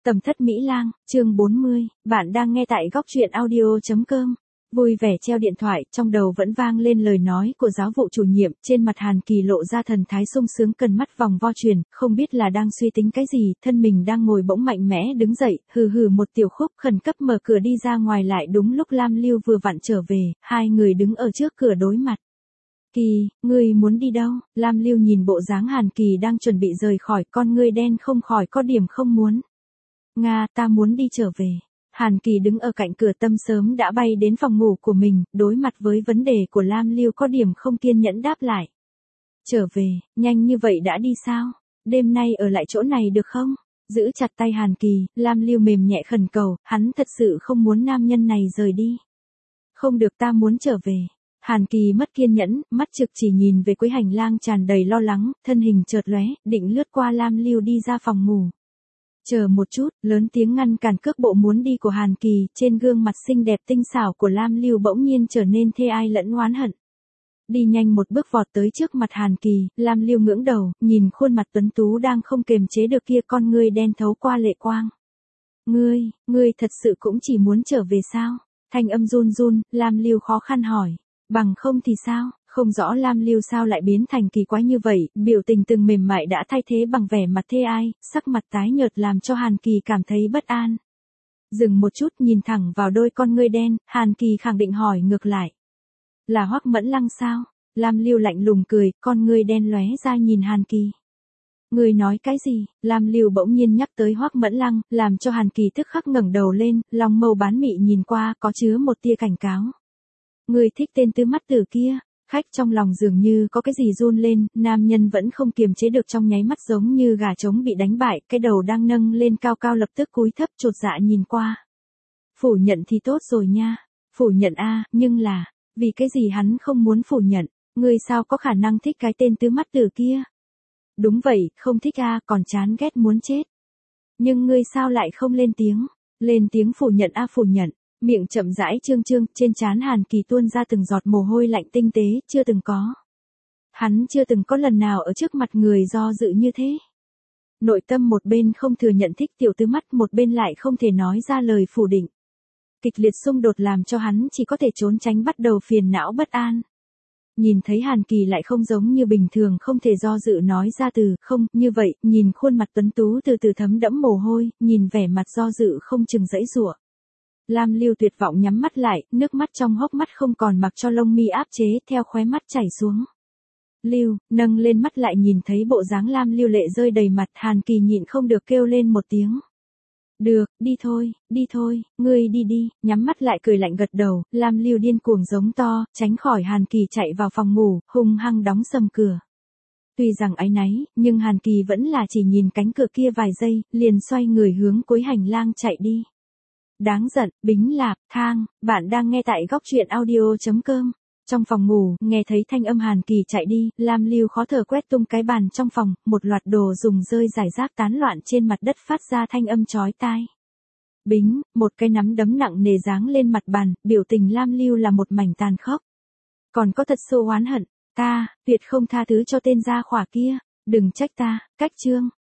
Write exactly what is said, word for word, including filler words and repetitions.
Tầm thất Mỹ Lang, chương bốn mươi, bạn đang nghe tại góc truyện audio chấm com. Vui vẻ treo điện thoại, trong đầu vẫn vang lên lời nói của giáo vụ chủ nhiệm, trên mặt Hàn Kỳ lộ ra thần thái sung sướng cần mắt vòng vo truyền, không biết là đang suy tính cái gì, thân mình đang ngồi bỗng mạnh mẽ đứng dậy, hừ hừ một tiểu khúc khẩn cấp mở cửa đi ra ngoài lại đúng lúc Lam Lưu vừa vặn trở về, hai người đứng ở trước cửa đối mặt. Kỳ, ngươi muốn đi đâu? Lam Lưu nhìn bộ dáng Hàn Kỳ đang chuẩn bị rời khỏi, con ngươi đen không khỏi có điểm không muốn. Nga, ta muốn đi trở về. Hàn Kỳ đứng ở cạnh cửa tâm sớm đã bay đến phòng ngủ của mình, đối mặt với vấn đề của Lam Lưu có điểm không kiên nhẫn đáp lại. Trở về, nhanh như vậy đã đi sao? Đêm nay ở lại chỗ này được không? Giữ chặt tay Hàn Kỳ, Lam Lưu mềm nhẹ khẩn cầu, hắn thật sự không muốn nam nhân này rời đi. Không được, ta muốn trở về. Hàn Kỳ mất kiên nhẫn, mắt trực chỉ nhìn về cuối hành lang tràn đầy lo lắng, thân hình chợt lóe, định lướt qua Lam Lưu đi ra phòng ngủ. Chờ một chút, lớn tiếng ngăn cản cước bộ muốn đi của Hàn Kỳ, trên gương mặt xinh đẹp tinh xảo của Lam Lưu bỗng nhiên trở nên thê ai lẫn oán hận. Đi nhanh một bước vọt tới trước mặt Hàn Kỳ, Lam Lưu ngưỡng đầu, nhìn khuôn mặt tuấn tú đang không kềm chế được kia, con ngươi đen thấu qua lệ quang. Ngươi, ngươi thật sự cũng chỉ muốn trở về sao? Thanh âm run run, Lam Lưu khó khăn hỏi. Bằng không thì sao? Không rõ Lam Lưu sao lại biến thành kỳ quái như vậy, biểu tình từng mềm mại đã thay thế bằng vẻ mặt thê ai, sắc mặt tái nhợt làm cho Hàn Kỳ cảm thấy bất an. Dừng một chút nhìn thẳng vào đôi con ngươi đen, Hàn Kỳ khẳng định hỏi ngược lại. Là Hoắc Mẫn Lăng sao? Lam Lưu lạnh lùng cười, con ngươi đen lóe ra nhìn Hàn Kỳ. Ngươi nói cái gì? Lam Lưu bỗng nhiên nhắc tới Hoắc Mẫn Lăng, làm cho Hàn Kỳ tức khắc ngẩng đầu lên, lòng mâu bán mị nhìn qua có chứa một tia cảnh cáo. Ngươi thích tên tứ mắt tử kia? Khách trong lòng dường như có cái gì run lên, nam nhân vẫn không kiềm chế được trong nháy mắt giống như gà trống bị đánh bại, cái đầu đang nâng lên cao cao lập tức cúi thấp chột dạ nhìn qua. Phủ nhận thì tốt rồi nha. Phủ nhận a, nhưng là, vì cái gì hắn không muốn phủ nhận, ngươi sao có khả năng thích cái tên tứ mắt tử kia? Đúng vậy, không thích a, còn chán ghét muốn chết. Nhưng ngươi sao lại không lên tiếng? Lên tiếng phủ nhận a, phủ nhận. Miệng chậm rãi trương trương, trên trán Hàn Kỳ tuôn ra từng giọt mồ hôi lạnh tinh tế, chưa từng có. Hắn chưa từng có lần nào ở trước mặt người do dự như thế. Nội tâm một bên không thừa nhận thích tiểu tứ mắt, một bên lại không thể nói ra lời phủ định. Kịch liệt xung đột làm cho hắn chỉ có thể trốn tránh, bắt đầu phiền não bất an. Nhìn thấy Hàn Kỳ lại không giống như bình thường không thể do dự nói ra từ không, như vậy, nhìn khuôn mặt tuấn tú từ từ thấm đẫm mồ hôi, nhìn vẻ mặt do dự không chừng giãy giụa. Lam Lưu tuyệt vọng nhắm mắt lại, nước mắt trong hốc mắt không còn mặc cho lông mi áp chế, theo khóe mắt chảy xuống. Lưu, nâng lên mắt lại nhìn thấy bộ dáng Lam Lưu lệ rơi đầy mặt, Hàn Kỳ nhịn không được kêu lên một tiếng. Được, đi thôi, đi thôi, ngươi đi đi, nhắm mắt lại cười lạnh gật đầu, Lam Lưu điên cuồng giống to, tránh khỏi Hàn Kỳ chạy vào phòng ngủ, hung hăng đóng sầm cửa. Tuy rằng áy náy, nhưng Hàn Kỳ vẫn là chỉ nhìn cánh cửa kia vài giây, liền xoay người hướng cuối hành lang chạy đi. Đáng giận, Bính Lạp, Thang, bạn đang nghe tại góc truyện audio chấm com. Trong phòng ngủ, nghe thấy thanh âm Hàn Kỳ chạy đi, Lam Lưu khó thở quét tung cái bàn trong phòng, một loạt đồ dùng rơi rải rác tán loạn trên mặt đất phát ra thanh âm chói tai. Bính, một cái nắm đấm nặng nề giáng lên mặt bàn, biểu tình Lam Lưu là một mảnh tàn khốc. Còn có thật sâu oán hận, ta, tuyệt không tha thứ cho tên gia khỏa kia, đừng trách ta, cách chương,